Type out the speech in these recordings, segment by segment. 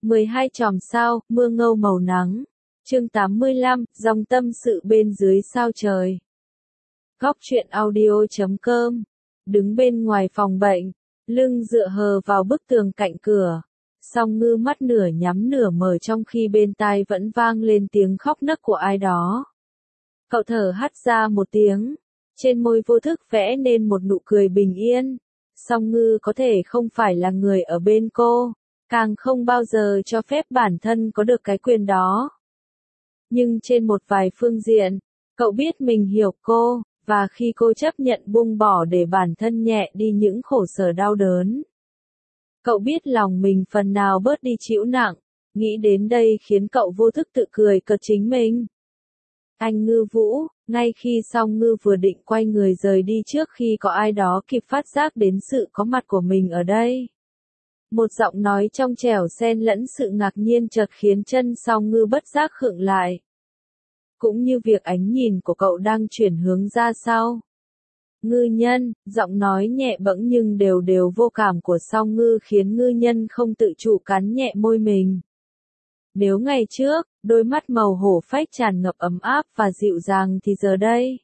12 chòm sao, mưa ngâu màu nắng. Chương 85, dòng tâm sự bên dưới sao trời. Góc truyện audio.com. Đứng bên ngoài phòng bệnh, lưng dựa hờ vào bức tường cạnh cửa. Song Ngư mắt nửa nhắm nửa mở trong khi bên tai vẫn vang lên tiếng khóc nấc của ai đó. Cậu thở hắt ra một tiếng, trên môi vô thức vẽ nên một nụ cười bình yên. Song Ngư có thể không phải là người ở bên cô, càng không bao giờ cho phép bản thân có được cái quyền đó. Nhưng trên một vài phương diện, cậu biết mình hiểu cô, và khi cô chấp nhận buông bỏ để bản thân nhẹ đi những khổ sở đau đớn, cậu biết lòng mình phần nào bớt đi chịu nặng. Nghĩ đến đây khiến cậu vô thức tự cười cợt chính mình. Anh Ngư Vũ, ngay khi Song Ngư vừa định quay người rời đi trước khi có ai đó kịp phát giác đến sự có mặt của mình ở đây. Một giọng nói trong trẻo xen lẫn sự ngạc nhiên chợt khiến chân Song Ngư bất giác khựng lại. Cũng như việc ánh nhìn của cậu đang chuyển hướng ra sau. Ngư Nhân, giọng nói nhẹ bẫng nhưng đều đều vô cảm của Song Ngư khiến Ngư Nhân không tự chủ cắn nhẹ môi mình. Nếu ngày trước, đôi mắt màu hổ phách tràn ngập ấm áp và dịu dàng thì giờ đây,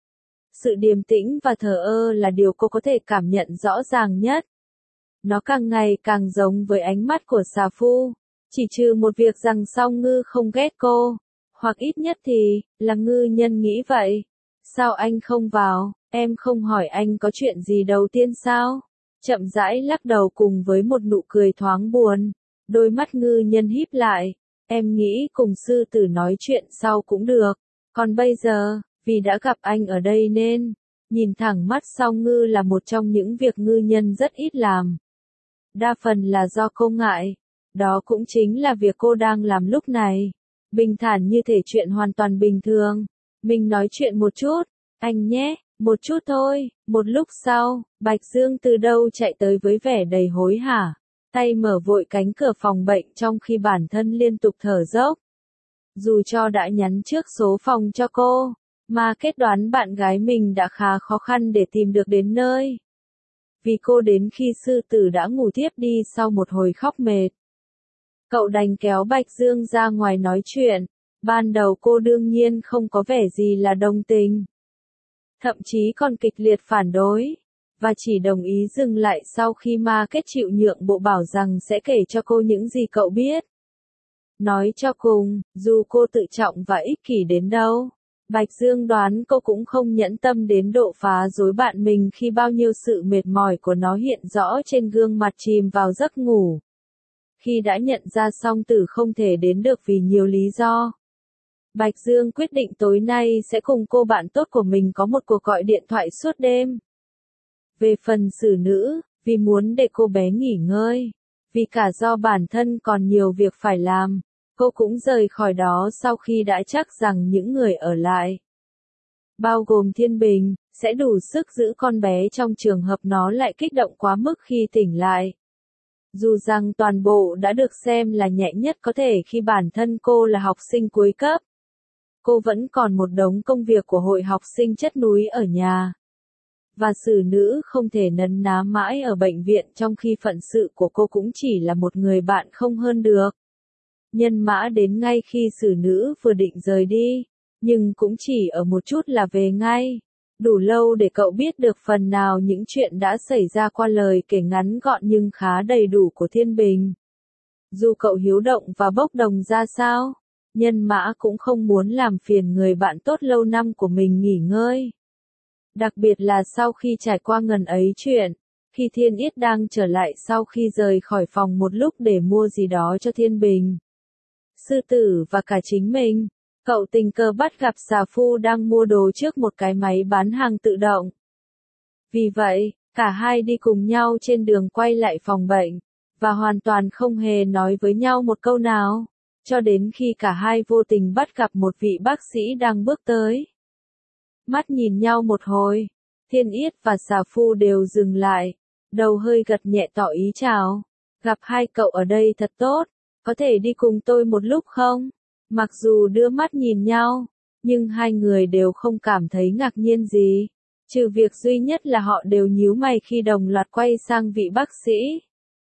sự điềm tĩnh và thờ ơ là điều cô có thể cảm nhận rõ ràng nhất. Nó càng ngày càng giống với ánh mắt của Xà Phu, chỉ trừ một việc rằng Song Ngư không ghét cô, hoặc ít nhất thì, là Ngư Nhân nghĩ vậy. Sao anh không vào, em không hỏi anh có chuyện gì đầu tiên sao? Chậm rãi lắc đầu cùng với một nụ cười thoáng buồn, đôi mắt Ngư Nhân híp lại. Em nghĩ cùng sư tử nói chuyện sau cũng được, còn bây giờ, vì đã gặp anh ở đây nên, nhìn thẳng mắt Song Ngư là một trong những việc Ngư Nhân rất ít làm. Đa phần là do cô ngại, đó cũng chính là việc cô đang làm lúc này. Bình thản như thể chuyện hoàn toàn bình thường. Mình nói chuyện một chút, anh nhé, một chút thôi. Một lúc sau, Bạch Dương từ đâu chạy tới với vẻ đầy hối hả. Tay mở vội cánh cửa phòng bệnh trong khi bản thân liên tục thở dốc. Dù cho đã nhắn trước số phòng cho cô, mà kết đoán bạn gái mình đã khá khó khăn để tìm được đến nơi. Vì cô đến khi sư tử đã ngủ thiếp đi sau một hồi khóc mệt. Cậu đành kéo Bạch Dương ra ngoài nói chuyện. Ban đầu cô đương nhiên không có vẻ gì là đồng tình. Thậm chí còn kịch liệt phản đối. Và chỉ đồng ý dừng lại sau khi Ma Kết chịu nhượng bộ bảo rằng sẽ kể cho cô những gì cậu biết. Nói cho cùng, dù cô tự trọng và ích kỷ đến đâu, Bạch Dương đoán cô cũng không nhẫn tâm đến độ phá rối bạn mình khi bao nhiêu sự mệt mỏi của nó hiện rõ trên gương mặt chìm vào giấc ngủ. Khi đã nhận ra Song Tử không thể đến được vì nhiều lý do, Bạch Dương quyết định tối nay sẽ cùng cô bạn tốt của mình có một cuộc gọi điện thoại suốt đêm. Về phần Sử Nữ, vì muốn để cô bé nghỉ ngơi, vì cả do bản thân còn nhiều việc phải làm, cô cũng rời khỏi đó sau khi đã chắc rằng những người ở lại, bao gồm Thiên Bình, sẽ đủ sức giữ con bé trong trường hợp nó lại kích động quá mức khi tỉnh lại. Dù rằng toàn bộ đã được xem là nhẹ nhất có thể khi bản thân cô là học sinh cuối cấp, cô vẫn còn một đống công việc của hội học sinh chất núi ở nhà. Và Sử Nữ không thể nấn ná mãi ở bệnh viện trong khi phận sự của cô cũng chỉ là một người bạn không hơn được. Nhân Mã đến ngay khi Sử Nữ vừa định rời đi, nhưng cũng chỉ ở một chút là về ngay. Đủ lâu để cậu biết được phần nào những chuyện đã xảy ra qua lời kể ngắn gọn nhưng khá đầy đủ của Thiên Bình. Dù cậu hiếu động và bốc đồng ra sao, Nhân Mã cũng không muốn làm phiền người bạn tốt lâu năm của mình nghỉ ngơi. Đặc biệt là sau khi trải qua ngần ấy chuyện, khi Thiên Yết đang trở lại sau khi rời khỏi phòng một lúc để mua gì đó cho Thiên Bình, Sư Tử và cả chính mình, cậu tình cờ bắt gặp Xà Phu đang mua đồ trước một cái máy bán hàng tự động. Vì vậy, cả hai đi cùng nhau trên đường quay lại phòng bệnh, và hoàn toàn không hề nói với nhau một câu nào, cho đến khi cả hai vô tình bắt gặp một vị bác sĩ đang bước tới. Mắt nhìn nhau một hồi, Thiên Yết và Xà Phu đều dừng lại, đầu hơi gật nhẹ tỏ ý chào. Gặp hai cậu ở đây thật tốt, có thể đi cùng tôi một lúc không? Mặc dù đưa mắt nhìn nhau, nhưng hai người đều không cảm thấy ngạc nhiên gì, trừ việc duy nhất là họ đều nhíu mày khi đồng loạt quay sang vị bác sĩ.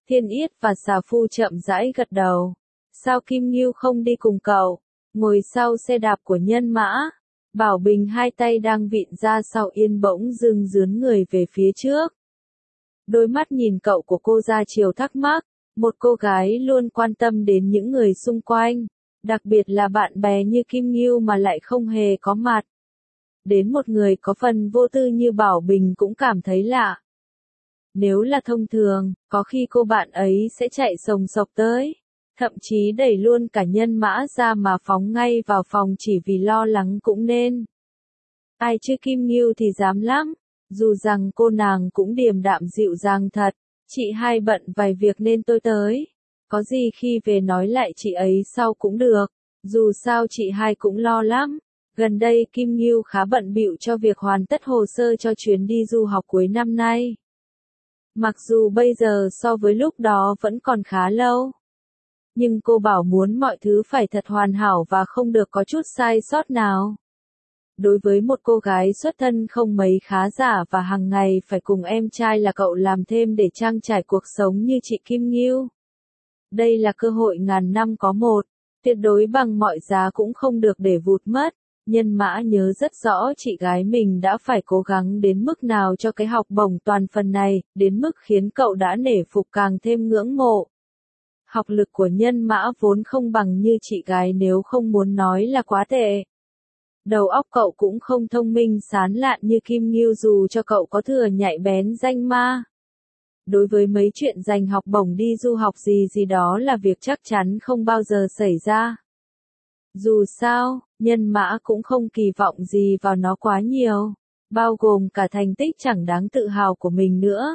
Thiên Yết và Xà Phu chậm rãi gật đầu. Sao Kim Ngưu không đi cùng cậu? Ngồi sau xe đạp của Nhân Mã. Bảo Bình hai tay đang vịn ra sau yên bỗng dưng dướn người về phía trước. Đôi mắt nhìn cậu của cô ra chiều thắc mắc, một cô gái luôn quan tâm đến những người xung quanh, đặc biệt là bạn bè như Kim Ngưu mà lại không hề có mặt. Đến một người có phần vô tư như Bảo Bình cũng cảm thấy lạ. Nếu là thông thường, có khi cô bạn ấy sẽ chạy sồng sộc tới, thậm chí đẩy luôn cả Nhân Mã ra mà phóng ngay vào phòng chỉ vì lo lắng cũng nên. Ai chứ Kim Ngưu thì dám lắm, dù rằng cô nàng cũng điềm đạm dịu dàng thật, chị hai bận vài việc nên tôi tới. Có gì khi về nói lại chị ấy sau cũng được, dù sao chị hai cũng lo lắm. Gần đây Kim Ngưu khá bận bịu cho việc hoàn tất hồ sơ cho chuyến đi du học cuối năm nay. Mặc dù bây giờ so với lúc đó vẫn còn khá lâu. Nhưng cô bảo muốn mọi thứ phải thật hoàn hảo và không được có chút sai sót nào. Đối với một cô gái xuất thân không mấy khá giả và hàng ngày phải cùng em trai là cậu làm thêm để trang trải cuộc sống như chị Kim Ngưu. Đây là cơ hội ngàn năm có một, tuyệt đối bằng mọi giá cũng không được để vụt mất. Nhân Mã nhớ rất rõ chị gái mình đã phải cố gắng đến mức nào cho cái học bổng toàn phần này, đến mức khiến cậu đã nể phục càng thêm ngưỡng mộ. Học lực của Nhân Mã vốn không bằng như chị gái nếu không muốn nói là quá tệ. Đầu óc cậu cũng không thông minh sán lạn như Kim Ngưu dù cho cậu có thừa nhạy bén danh ma. Đối với mấy chuyện giành học bổng đi du học gì đó là việc chắc chắn không bao giờ xảy ra. Dù sao, Nhân Mã cũng không kỳ vọng gì vào nó quá nhiều, bao gồm cả thành tích chẳng đáng tự hào của mình nữa.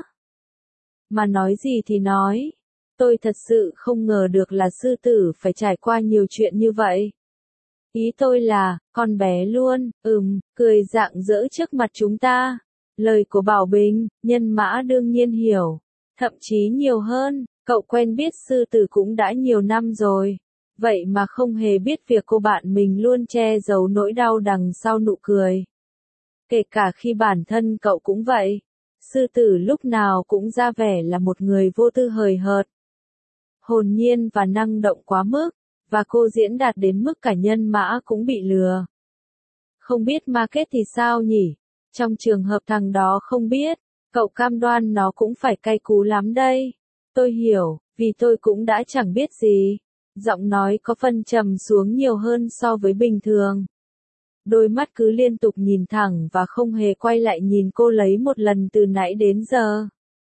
Mà nói gì thì nói, tôi thật sự không ngờ được là sư tử phải trải qua nhiều chuyện như vậy. Ý tôi là, con bé luôn, cười rạng rỡ trước mặt chúng ta. Lời của Bảo Bình, Nhân Mã đương nhiên hiểu. Thậm chí nhiều hơn, cậu quen biết sư tử cũng đã nhiều năm rồi. Vậy mà không hề biết việc cô bạn mình luôn che giấu nỗi đau đằng sau nụ cười. Kể cả khi bản thân cậu cũng vậy. Sư tử lúc nào cũng ra vẻ là một người vô tư hời hợt. Hồn nhiên và năng động quá mức. Và cô diễn đạt đến mức cả Nhân Mã cũng bị lừa. Không biết market thì sao nhỉ? Trong trường hợp thằng đó không biết, cậu cam đoan nó cũng phải cay cú lắm đây. Tôi hiểu, vì tôi cũng đã chẳng biết gì. Giọng nói có phần trầm xuống nhiều hơn so với bình thường. Đôi mắt cứ liên tục nhìn thẳng và không hề quay lại nhìn cô lấy một lần từ nãy đến giờ.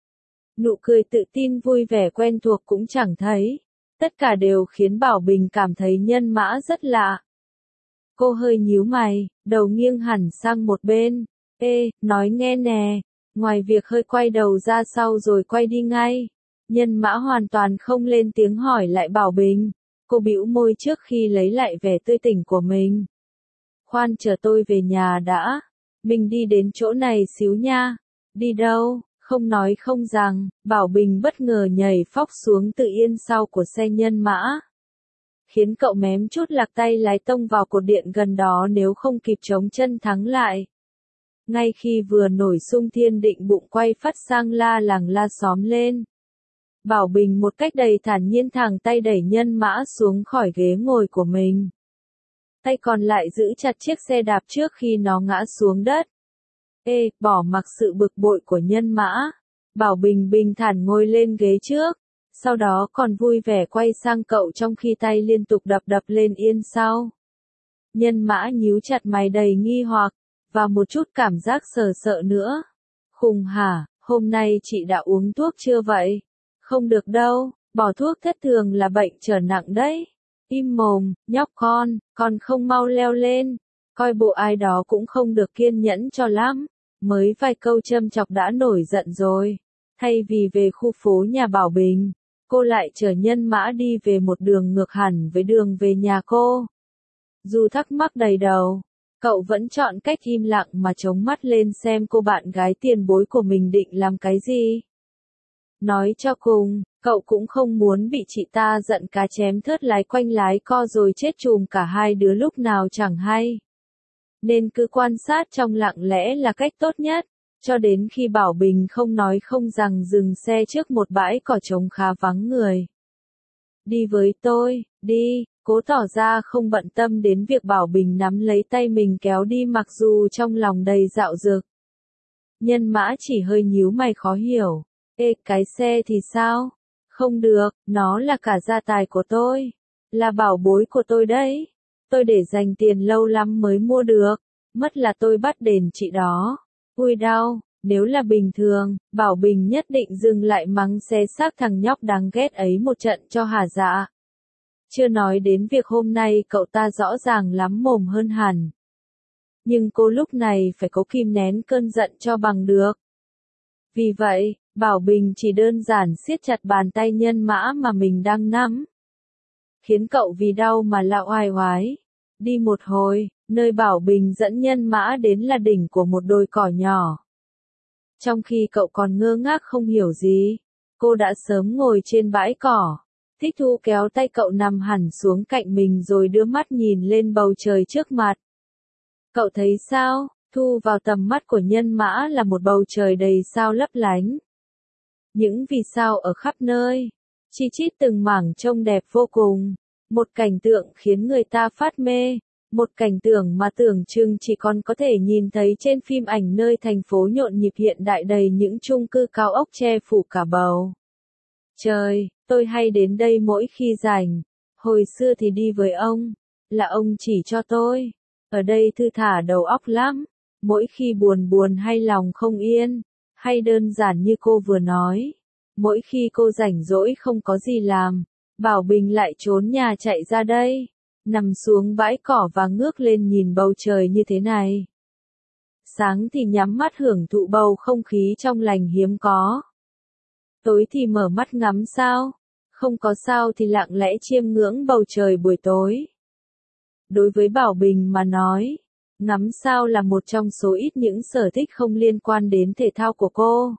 Nụ cười tự tin vui vẻ quen thuộc cũng chẳng thấy. Tất cả đều khiến Bảo Bình cảm thấy Nhân Mã rất lạ. Cô hơi nhíu mày, đầu nghiêng hẳn sang một bên. Ê, nói nghe nè. Ngoài việc hơi quay đầu ra sau rồi quay đi ngay. Nhân Mã hoàn toàn không lên tiếng hỏi lại Bảo Bình. Cô bĩu môi trước khi lấy lại vẻ tươi tỉnh của mình. Khoan chờ tôi về nhà đã. Mình đi đến chỗ này xíu nha. Đi đâu? Không nói không rằng, Bảo Bình bất ngờ nhảy phóc xuống từ yên sau của xe Nhân Mã. Khiến cậu mém chút lạc tay lái tông vào cột điện gần đó nếu không kịp chống chân thắng lại. Ngay khi vừa nổi sung thiên định bụng quay phắt sang la làng la xóm lên. Bảo Bình một cách đầy thản nhiên thẳng tay đẩy Nhân Mã xuống khỏi ghế ngồi của mình. Tay còn lại giữ chặt chiếc xe đạp trước khi nó ngã xuống đất. Ê, bỏ mặc sự bực bội của Nhân Mã. Bảo Bình bình thản ngồi lên ghế trước. Sau đó còn vui vẻ quay sang cậu trong khi tay liên tục đập lên yên sau. Nhân Mã nhíu chặt mày đầy nghi hoặc, và một chút cảm giác sợ nữa. Khùng hả, hôm nay chị đã uống thuốc chưa vậy? Không được đâu, bỏ thuốc thất thường là bệnh trở nặng đấy. Im mồm, nhóc con không mau leo lên. Coi bộ ai đó cũng không được kiên nhẫn cho lắm. Mới vài câu châm chọc đã nổi giận rồi. Thay vì về khu phố nhà Bảo Bình, cô lại chở Nhân Mã đi về một đường ngược hẳn với đường về nhà cô. Dù thắc mắc đầy đầu, cậu vẫn chọn cách im lặng mà chống mắt lên xem cô bạn gái tiền bối của mình định làm cái gì. Nói cho cùng, cậu cũng không muốn bị chị ta giận cá chém thớt lái quanh lái co rồi chết chùm cả hai đứa lúc nào chẳng hay. Nên cứ quan sát trong lặng lẽ là cách tốt nhất. Cho đến khi Bảo Bình không nói không rằng dừng xe trước một bãi cỏ trống khá vắng người. Đi với tôi, đi, cố tỏ ra không bận tâm đến việc Bảo Bình nắm lấy tay mình kéo đi mặc dù trong lòng đầy dạo dực. Nhân Mã chỉ hơi nhíu mày khó hiểu. Ê, cái xe thì sao? Không được, nó là cả gia tài của tôi. Là bảo bối của tôi đấy. Tôi để dành tiền lâu lắm mới mua được. Mất là tôi bắt đền chị đó. Ui đau, nếu là bình thường, Bảo Bình nhất định dừng lại mắng xé xác thằng nhóc đáng ghét ấy một trận cho hả dạ. Chưa nói đến việc hôm nay cậu ta rõ ràng lắm mồm hơn hẳn. Nhưng cô lúc này phải cố kìm nén cơn giận cho bằng được. Vì vậy, Bảo Bình chỉ đơn giản siết chặt bàn tay Nhân Mã mà mình đang nắm. Khiến cậu vì đau mà lạo oai oái. Đi một hồi, nơi Bảo Bình dẫn Nhân Mã đến là đỉnh của một đồi cỏ nhỏ. Trong khi cậu còn ngơ ngác không hiểu gì, cô đã sớm ngồi trên bãi cỏ. Thích Thu kéo tay cậu nằm hẳn xuống cạnh mình rồi đưa mắt nhìn lên bầu trời trước mặt. Cậu thấy sao? Thu vào tầm mắt của Nhân Mã là một bầu trời đầy sao lấp lánh. Những vì sao ở khắp nơi, chi chít từng mảng trông đẹp vô cùng. Một cảnh tượng khiến người ta phát mê. Một cảnh tượng mà tưởng chừng chỉ còn có thể nhìn thấy trên phim ảnh nơi thành phố nhộn nhịp hiện đại đầy những chung cư cao ốc che phủ cả bầu trời. Tôi hay đến đây mỗi khi rảnh. Hồi xưa thì đi với ông, là ông chỉ cho tôi. Ở đây thư thả đầu óc lắm. Mỗi khi buồn buồn hay lòng không yên, hay đơn giản như cô vừa nói, mỗi khi cô rảnh rỗi không có gì làm, Bảo Bình lại trốn nhà chạy ra đây, nằm xuống bãi cỏ và ngước lên nhìn bầu trời như thế này. Sáng thì nhắm mắt hưởng thụ bầu không khí trong lành hiếm có. Tối thì mở mắt ngắm sao, không có sao thì lặng lẽ chiêm ngưỡng bầu trời buổi tối. Đối với Bảo Bình mà nói, ngắm sao là một trong số ít những sở thích không liên quan đến thể thao của cô.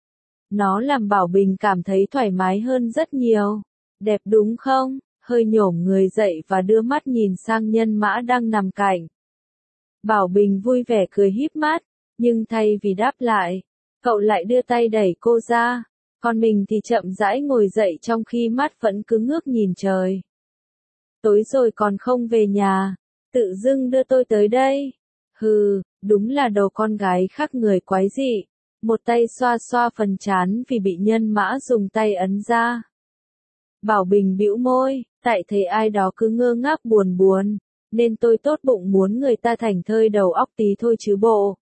Nó làm Bảo Bình cảm thấy thoải mái hơn rất nhiều. Đẹp đúng không? Hơi nhổm người dậy và đưa mắt nhìn sang Nhân Mã đang nằm cạnh. Bảo Bình vui vẻ cười híp mắt, nhưng thay vì đáp lại, cậu lại đưa tay đẩy cô ra, còn mình thì chậm rãi ngồi dậy trong khi mắt vẫn cứ ngước nhìn trời. Tối rồi còn không về nhà, tự dưng đưa tôi tới đây. Hừ, đúng là đầu con gái khác người quái dị. Một tay xoa xoa phần trán vì bị Nhân Mã dùng tay ấn ra. Bảo Bình bĩu môi, tại thấy ai đó cứ ngơ ngác buồn buồn, nên tôi tốt bụng muốn người ta thảnh thơi đầu óc tí thôi chứ bộ.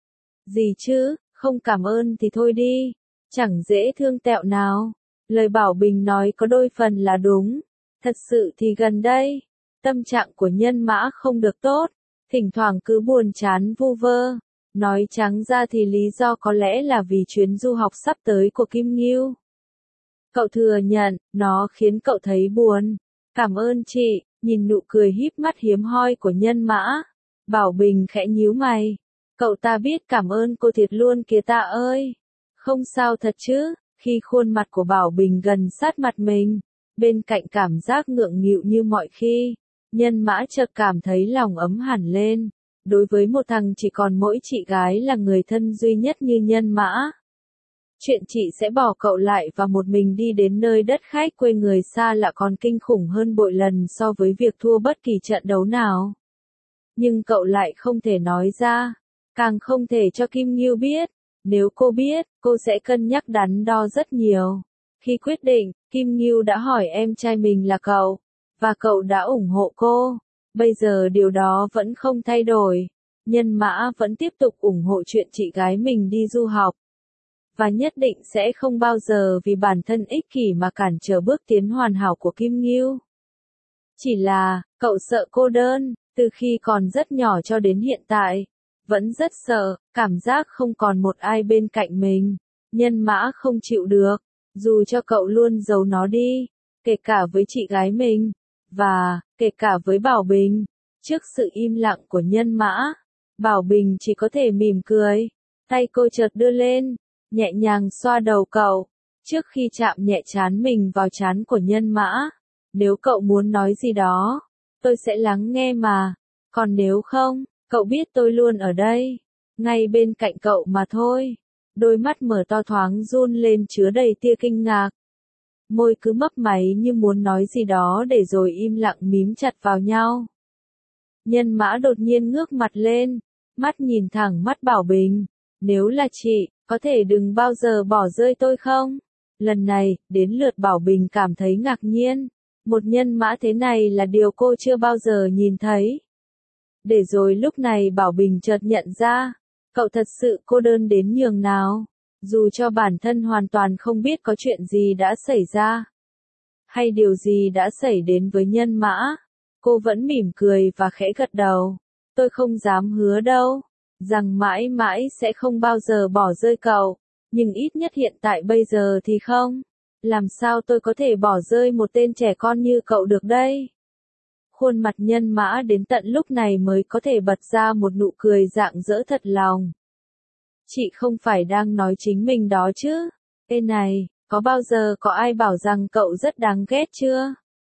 Gì chứ, không cảm ơn thì thôi đi, chẳng dễ thương tẹo nào. Lời Bảo Bình nói có đôi phần là đúng. Thật sự thì gần đây, tâm trạng của Nhân Mã không được tốt, thỉnh thoảng cứ buồn chán vu vơ. Nói trắng ra thì lý do có lẽ là vì chuyến du học sắp tới của Kim Ngưu. Cậu thừa nhận, nó khiến cậu thấy buồn. Cảm ơn chị, nhìn nụ cười híp mắt hiếm hoi của Nhân Mã. Bảo Bình khẽ nhíu mày. Cậu ta biết cảm ơn cô thiệt luôn kìa ta ơi. Không sao thật chứ, khi khuôn mặt của Bảo Bình gần sát mặt mình, bên cạnh cảm giác ngượng nghịu như mọi khi, Nhân Mã chợt cảm thấy lòng ấm hẳn lên. Đối với một thằng chỉ còn mỗi chị gái là người thân duy nhất như Nhân Mã, chuyện chị sẽ bỏ cậu lại và một mình đi đến nơi đất khách quê người xa lạ còn kinh khủng hơn bội lần so với việc thua bất kỳ trận đấu nào. Nhưng cậu lại không thể nói ra, càng không thể cho Kim Ngưu biết. Nếu cô biết, cô sẽ cân nhắc đắn đo rất nhiều. Khi quyết định, Kim Ngưu đã hỏi em trai mình là cậu, và cậu đã ủng hộ cô. Bây giờ điều đó vẫn không thay đổi. Nhân Mã vẫn tiếp tục ủng hộ chuyện chị gái mình đi du học. Và nhất định sẽ không bao giờ vì bản thân ích kỷ mà cản trở bước tiến hoàn hảo của Kim Ngưu. Chỉ là, cậu sợ cô đơn, từ khi còn rất nhỏ cho đến hiện tại. Vẫn rất sợ, cảm giác không còn một ai bên cạnh mình. Nhân Mã không chịu được, dù cho cậu luôn giấu nó đi, kể cả với chị gái mình, và, kể cả với Bảo Bình. Trước sự im lặng của Nhân Mã, Bảo Bình chỉ có thể mỉm cười. Tay cô chợt đưa lên, nhẹ nhàng xoa đầu cậu, trước khi chạm nhẹ trán mình vào trán của Nhân Mã. Nếu cậu muốn nói gì đó, tôi sẽ lắng nghe mà. Còn nếu không, cậu biết tôi luôn ở đây. ngay bên cạnh cậu mà thôi. Đôi mắt mở to thoáng run lên chứa đầy tia kinh ngạc. Môi cứ mấp máy như muốn nói gì đó để rồi im lặng mím chặt vào nhau. Nhân Mã đột nhiên ngước mặt lên, mắt nhìn thẳng mắt Bảo Bình. Nếu là chị, có thể đừng bao giờ bỏ rơi tôi không? Lần này, đến lượt Bảo Bình cảm thấy ngạc nhiên. Một Nhân Mã thế này là điều cô chưa bao giờ nhìn thấy. Để rồi lúc này Bảo Bình chợt nhận ra, cậu thật sự cô đơn đến nhường nào. Dù cho bản thân hoàn toàn không biết có chuyện gì đã xảy ra, hay điều gì đã xảy đến với Nhân Mã, cô vẫn mỉm cười và khẽ gật đầu. Tôi không dám hứa đâu, rằng mãi mãi sẽ không bao giờ bỏ rơi cậu, nhưng ít nhất hiện tại bây giờ thì không. Làm sao tôi có thể bỏ rơi một tên trẻ con như cậu được đây? Khuôn mặt Nhân Mã đến tận lúc này mới có thể bật ra một nụ cười rạng rỡ thật lòng. Chị không phải đang nói chính mình đó chứ? Ê này, có bao giờ có ai bảo rằng cậu rất đáng ghét chưa?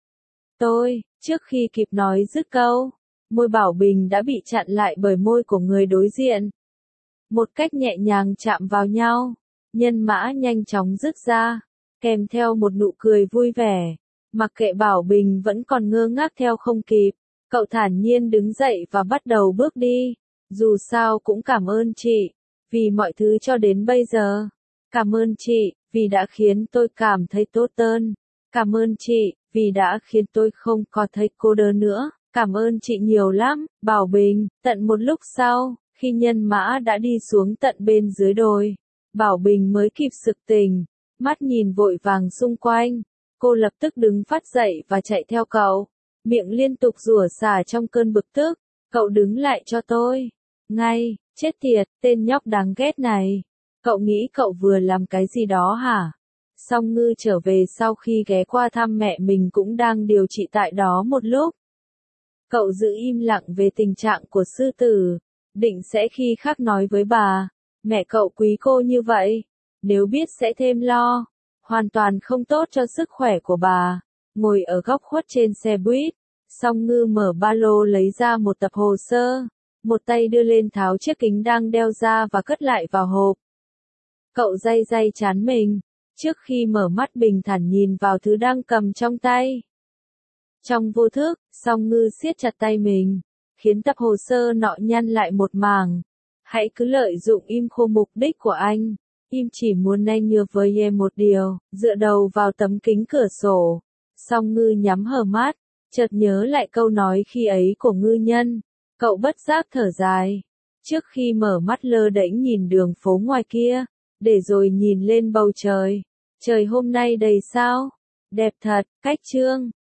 Trước khi kịp nói dứt câu, môi Bảo Bình đã bị chặn lại bởi môi của người đối diện. Một cách nhẹ nhàng chạm vào nhau, Nhân Mã nhanh chóng dứt ra, kèm theo một nụ cười vui vẻ. Mặc kệ Bảo Bình vẫn còn ngơ ngác theo không kịp, cậu thản nhiên đứng dậy và bắt đầu bước đi. Dù sao cũng cảm ơn chị, vì mọi thứ cho đến bây giờ. Cảm ơn chị, vì đã khiến tôi cảm thấy tốt hơn. Cảm ơn chị, vì đã khiến tôi không còn thấy cô đơn nữa. Cảm ơn chị nhiều lắm, Bảo Bình. Tận một lúc sau, khi Nhân Mã đã đi xuống tận bên dưới đồi, Bảo Bình mới kịp sực tỉnh, mắt nhìn vội vàng xung quanh. Cô lập tức đứng phát dậy và chạy theo cậu, miệng liên tục rủa xả trong cơn bực tức. Cậu đứng lại cho tôi. Ngay, chết tiệt, tên nhóc đáng ghét này. Cậu nghĩ cậu vừa làm cái gì đó hả? Song Ngư trở về sau khi ghé qua thăm mẹ mình cũng đang điều trị tại đó một lúc. Cậu giữ im lặng về tình trạng của sư tử, định sẽ khi khác nói với bà. Mẹ cậu quý cô như vậy, nếu biết sẽ thêm lo. Hoàn toàn không tốt cho sức khỏe của bà. Ngồi ở góc khuất trên xe buýt, Song Ngư mở ba lô lấy ra một tập hồ sơ, một tay đưa lên tháo chiếc kính đang đeo ra và cất lại vào hộp. Cậu day day trán mình, trước khi mở mắt bình thản nhìn vào thứ đang cầm trong tay. Trong vô thức, Song Ngư siết chặt tay mình, khiến tập hồ sơ nọ nhăn lại một mảng. Hãy cứ lợi dụng im khô mục đích của anh. Im chỉ muốn anh nhớ với em một điều, dựa đầu vào tấm kính cửa sổ. Song Ngư nhắm hờ mắt, chợt nhớ lại câu nói khi ấy của ngư nhân. Cậu bất giác thở dài, trước khi mở mắt lơ đễnh nhìn đường phố ngoài kia, để rồi nhìn lên bầu trời. Trời hôm nay đầy sao, đẹp thật. Cách chương